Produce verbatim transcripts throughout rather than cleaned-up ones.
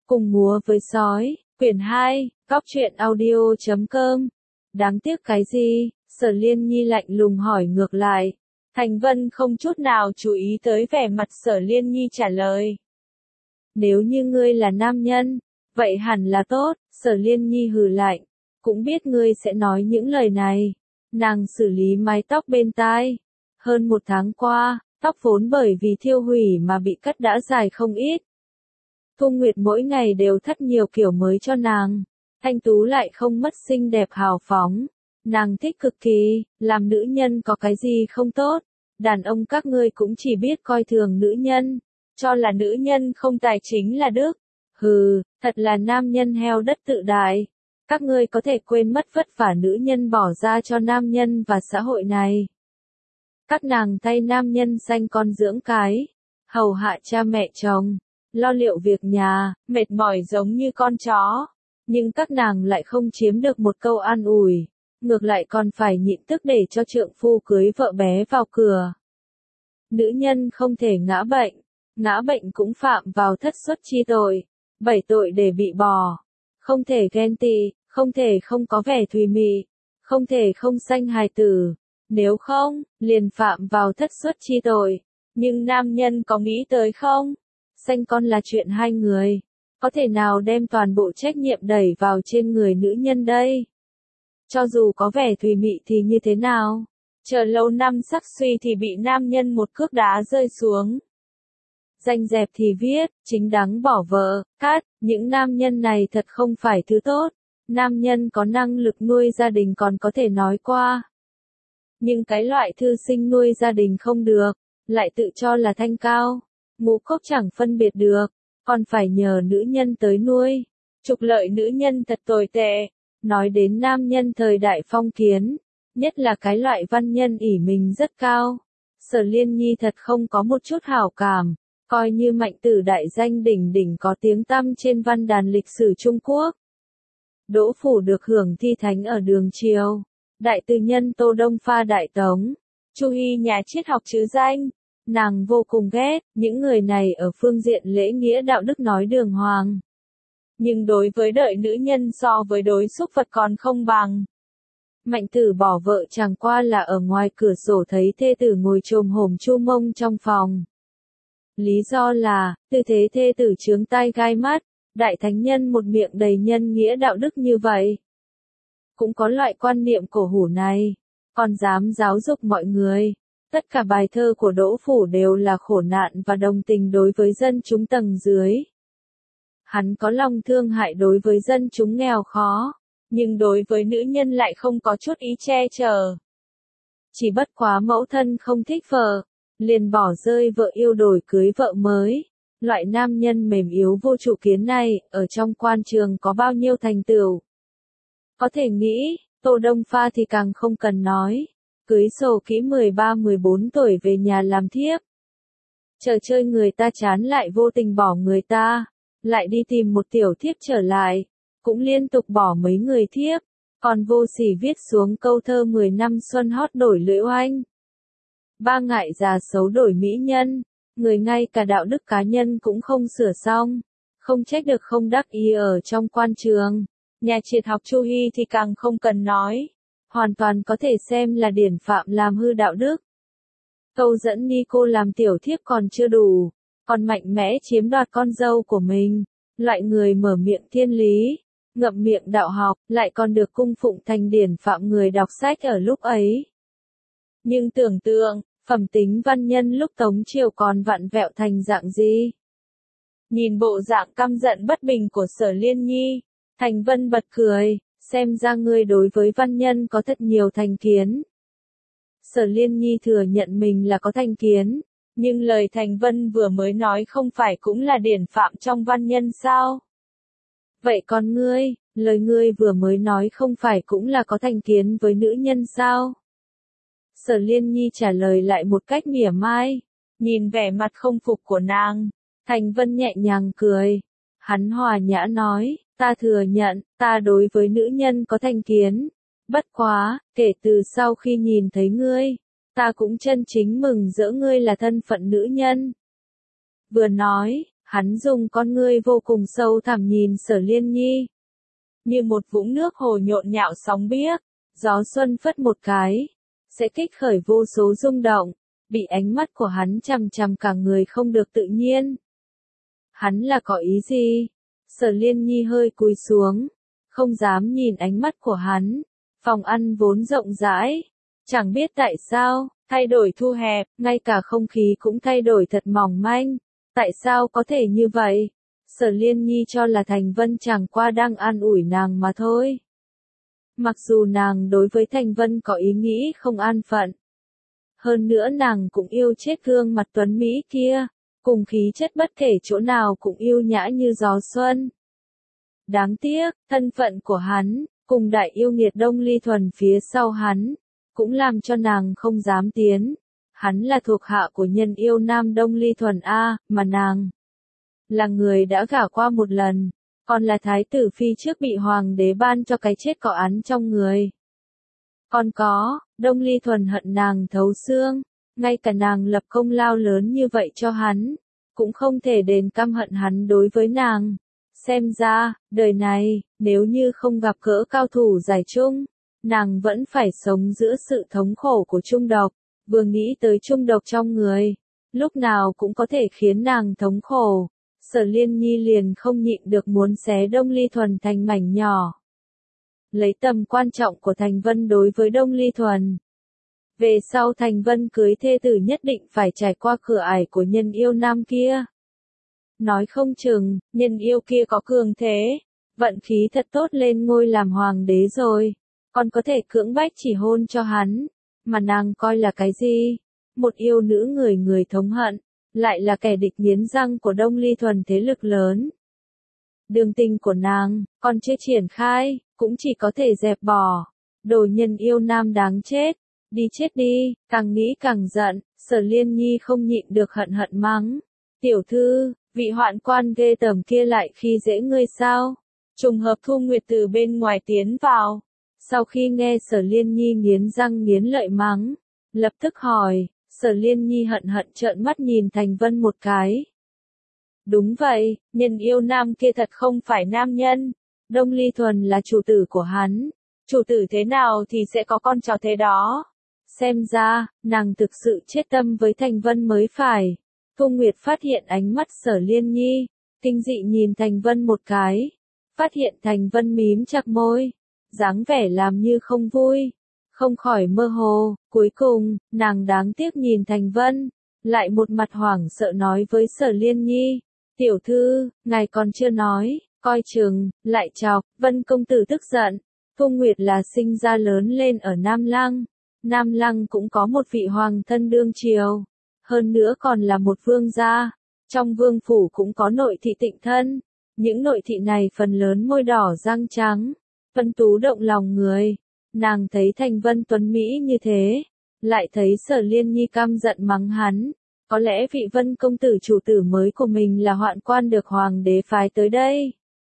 Cùng múa với sói, quyển hai, góc truyện audio chấm com. Đáng tiếc cái gì? Sở Liên Nhi lạnh lùng hỏi ngược lại. Thành Vân không chút nào chú ý tới vẻ mặt Sở Liên Nhi trả lời. Nếu như ngươi là nam nhân, vậy hẳn là tốt, Sở Liên Nhi hừ lạnh. Cũng biết ngươi sẽ nói những lời này. Nàng xử lý mái tóc bên tai. Hơn một tháng qua, tóc vốn bởi vì thiêu hủy mà bị cắt đã dài không ít. Thu Nguyệt mỗi ngày đều thắt nhiều kiểu mới cho nàng. Thanh tú lại không mất xinh đẹp hào phóng. Nàng thích cực kỳ, làm nữ nhân có cái gì không tốt. Đàn ông các ngươi cũng chỉ biết coi thường nữ nhân, cho là nữ nhân không tài chính là đức. Hừ, thật là nam nhân heo đất tự đại. Các ngươi có thể quên mất vất vả nữ nhân bỏ ra cho nam nhân và xã hội này. Các nàng thay nam nhân sanh con dưỡng cái, hầu hạ cha mẹ chồng, lo liệu việc nhà, mệt mỏi giống như con chó. Nhưng các nàng lại không chiếm được một câu an ủi, ngược lại còn phải nhịn tức để cho trượng phu cưới vợ bé vào cửa. Nữ nhân không thể ngã bệnh, ngã bệnh cũng phạm vào thất xuất chi tội, bảy tội để bị bỏ. Không thể ghen tị, không thể không có vẻ thùy mị, không thể không sanh hài tử, nếu không, liền phạm vào thất xuất chi tội. Nhưng nam nhân có nghĩ tới không? Sanh con là chuyện hai người, có thể nào đem toàn bộ trách nhiệm đẩy vào trên người nữ nhân đây? Cho dù có vẻ thùy mị thì như thế nào? Chờ lâu năm sắc suy thì bị nam nhân một cước đá rơi xuống. Danh dẹp thì viết, chính đáng bỏ vợ, cát, những nam nhân này thật không phải thứ tốt. Nam nhân có năng lực nuôi gia đình còn có thể nói qua. Nhưng cái loại thư sinh nuôi gia đình không được, lại tự cho là thanh cao, ngũ cốc chẳng phân biệt được, còn phải nhờ nữ nhân tới nuôi. Trục lợi nữ nhân thật tồi tệ. Nói đến nam nhân thời đại phong kiến, nhất là cái loại văn nhân ỷ mình rất cao. Sở Liên Nhi thật không có một chút hảo cảm, coi như Mạnh Tử đại danh đỉnh đỉnh có tiếng tăm trên văn đàn lịch sử Trung Quốc. Đỗ Phủ được hưởng thi thánh ở Đường Triều, đại từ nhân Tô Đông pha Đại Tống, Chu Hi nhà triết học trứ danh. Nàng vô cùng ghét những người này ở phương diện lễ nghĩa đạo đức nói đường hoàng. Nhưng đối với đợi nữ nhân so với đối xúc vật còn không bằng. Mạnh Tử bỏ vợ chẳng qua là ở ngoài cửa sổ thấy thê tử ngồi chồm hổm chu mông trong phòng. Lý do là, tư thế thê tử chướng tai gai mắt, đại thánh nhân một miệng đầy nhân nghĩa đạo đức như vậy. Cũng có loại quan niệm cổ hủ này, còn dám giáo dục mọi người. Tất cả bài thơ của Đỗ Phủ đều là khổ nạn và đồng tình đối với dân chúng tầng dưới. Hắn có lòng thương hại đối với dân chúng nghèo khó, nhưng đối với nữ nhân lại không có chút ý che chở. Chỉ bất quá mẫu thân không thích vợ, liền bỏ rơi vợ yêu đổi cưới vợ mới. Loại nam nhân mềm yếu vô chủ kiến này, ở trong quan trường có bao nhiêu thành tựu. Có thể nghĩ, Tô Đông pha thì càng không cần nói. Cưới sổ kỹ mười ba mười bốn tuổi về nhà làm thiếp. Chờ chơi người ta chán lại vô tình bỏ người ta, lại đi tìm một tiểu thiếp trở lại, cũng liên tục bỏ mấy người thiếp, còn vô sỉ viết xuống câu thơ mười năm xuân hót đổi lưỡi oanh. Ba ngại già xấu đổi mỹ nhân, người ngay cả đạo đức cá nhân cũng không sửa xong, không trách được không đắc ý ở trong quan trường. Nhà triết học Chu Hi thì càng không cần nói. Hoàn toàn có thể xem là điển phạm làm hư đạo đức. Câu dẫn ni cô làm tiểu thiếp còn chưa đủ, còn mạnh mẽ chiếm đoạt con dâu của mình. Loại người mở miệng thiên lý, ngậm miệng đạo học, lại còn được cung phụng thành điển phạm người đọc sách ở lúc ấy. Nhưng tưởng tượng, phẩm tính văn nhân lúc Tống Triều còn vặn vẹo thành dạng gì? Nhìn bộ dạng căm giận bất bình của Sở Liên Nhi, Thành Vân bật cười. Xem ra ngươi đối với văn nhân có thật nhiều thành kiến. Sở Liên Nhi thừa nhận mình là có thành kiến, nhưng lời Thành Vân vừa mới nói không phải cũng là điển phạm trong văn nhân sao? Vậy còn ngươi, lời ngươi vừa mới nói không phải cũng là có thành kiến với nữ nhân sao? Sở Liên Nhi trả lời lại một cách mỉa mai, nhìn vẻ mặt không phục của nàng, Thành Vân nhẹ nhàng cười. Hắn hòa nhã nói, ta thừa nhận, ta đối với nữ nhân có thành kiến. Bất quá, kể từ sau khi nhìn thấy ngươi, ta cũng chân chính mừng rỡ ngươi là thân phận nữ nhân. Vừa nói, Hắn dùng con ngươi vô cùng sâu thẳm nhìn Sở Liên Nhi. Như một vũng nước hồ nhộn nhạo sóng biếc, gió xuân phất một cái, sẽ kích khởi vô số rung động, bị ánh mắt của hắn chằm chằm cả người không được tự nhiên. Hắn là có ý gì? Sở Liên Nhi hơi cúi xuống, không dám nhìn ánh mắt của hắn. Phòng ăn vốn rộng rãi, chẳng biết tại sao, thay đổi thu hẹp, ngay cả không khí cũng thay đổi thật mỏng manh. Tại sao có thể như vậy? Sở Liên Nhi cho là Thành Vân chẳng qua đang an ủi nàng mà thôi. Mặc dù nàng đối với Thành Vân có ý nghĩ không an phận. Hơn nữa nàng cũng yêu chết gương mặt tuấn Mỹ kia, cùng khí chất bất kể chỗ nào cũng yêu nhã như gió xuân. Đáng tiếc, thân phận của hắn, cùng đại yêu nghiệt Đông Ly Thuần phía sau hắn, cũng làm cho nàng không dám tiến. Hắn là thuộc hạ của nhân yêu nam Đông Ly Thuần A, mà nàng là người đã gả qua một lần, còn là thái tử phi trước bị hoàng đế ban cho cái chết có án trong người. Còn có, Đông Ly Thuần hận nàng thấu xương, ngay cả nàng lập công lao lớn như vậy cho hắn, cũng không thể đền căm hận hắn đối với nàng. Xem ra, đời này, nếu như không gặp gỡ cao thủ giải chung, nàng vẫn phải sống giữa sự thống khổ của trung độc. Vừa nghĩ tới trung độc trong người, lúc nào cũng có thể khiến nàng thống khổ, Sở Liên Nhi liền không nhịn được muốn xé Đông Ly Thuần thành mảnh nhỏ. Lấy tầm quan trọng của Thành Vân đối với Đông Ly Thuần. Về sau Thành Vân cưới thê tử nhất định phải trải qua cửa ải của nhân yêu nam kia. Nói không chừng, nhân yêu kia có cường thế, vận khí thật tốt lên ngôi làm hoàng đế rồi, còn có thể cưỡng bách chỉ hôn cho hắn. Mà nàng coi là cái gì? Một yêu nữ người người thống hận, lại là kẻ địch nghiến răng của Đông Ly Thuần thế lực lớn. Đường tình của nàng, còn chưa triển khai, cũng chỉ có thể dẹp bỏ. Đồ nhân yêu nam đáng chết, đi chết đi, càng nghĩ càng giận, Sở Liên Nhi không nhịn được hận hận mắng. Tiểu thư, vị hoạn quan ghê tởm kia lại khi dễ ngươi sao? Trùng hợp Thu Nguyệt từ bên ngoài tiến vào. Sau khi nghe Sở Liên Nhi nghiến răng nghiến lợi mắng, lập tức hỏi, Sở Liên Nhi hận hận trợn mắt nhìn Thành Vân một cái. Đúng vậy, nhân yêu nam kia thật không phải nam nhân, Đông Ly Thuần là chủ tử của hắn, chủ tử thế nào thì sẽ có con cháu thế đó. Xem ra, nàng thực sự chết tâm với Thành Vân mới phải. Thu Nguyệt phát hiện ánh mắt Sở Liên Nhi, kinh dị nhìn Thành Vân một cái, phát hiện Thành Vân mím chặt môi, dáng vẻ làm như không vui, không khỏi mơ hồ. Cuối cùng, nàng đáng tiếc nhìn Thành Vân, lại một mặt hoảng sợ nói với Sở Liên Nhi, tiểu thư, ngài còn chưa nói, coi chừng, lại chọc. Vân công tử tức giận. Thu Nguyệt là sinh ra lớn lên ở Nam Lăng, Nam Lăng cũng có một vị hoàng thân đương triều, hơn nữa còn là một vương gia, trong vương phủ cũng có nội thị tịnh thân, những nội thị này phần lớn môi đỏ răng trắng, phân tú động lòng người. Nàng thấy Thành Vân tuấn Mỹ như thế, lại thấy Sở Liên Nhi căm giận mắng hắn, có lẽ vị Vân công tử chủ tử mới của mình là hoạn quan được hoàng đế phái tới đây.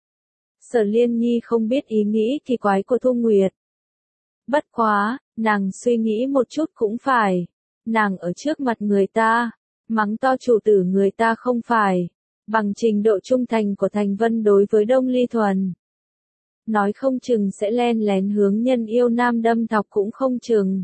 Sở Liên Nhi không biết ý nghĩ kỳ quái của Thu Nguyệt. Bất quá, nàng suy nghĩ một chút cũng phải, nàng ở trước mặt người ta, mắng to chủ tử người ta không phải, bằng trình độ trung thành của Thành Vân đối với Đông Ly Thuần. Nói không chừng sẽ len lén hướng nhân yêu nam đâm thọc cũng không chừng.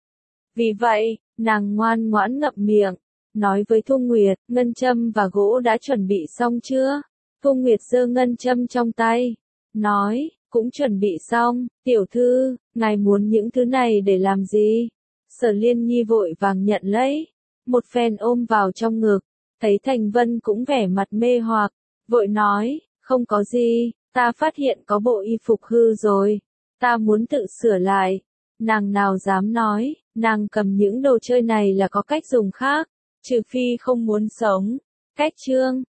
Vì vậy, nàng ngoan ngoãn ngậm miệng, nói với Thu Nguyệt, ngân châm và gỗ đã chuẩn bị xong chưa? Thu Nguyệt giơ ngân châm trong tay, nói, cũng chuẩn bị xong. Tiểu thư, ngài muốn những thứ này để làm gì? Sở Liên Nhi vội vàng nhận lấy, một phen ôm vào trong ngực, thấy Thành Vân cũng vẻ mặt mê hoặc, vội nói, không có gì, ta phát hiện có bộ y phục hư rồi, ta muốn tự sửa lại. Nàng nào dám nói, nàng cầm những đồ chơi này là có cách dùng khác, trừ phi không muốn sống. Cách chương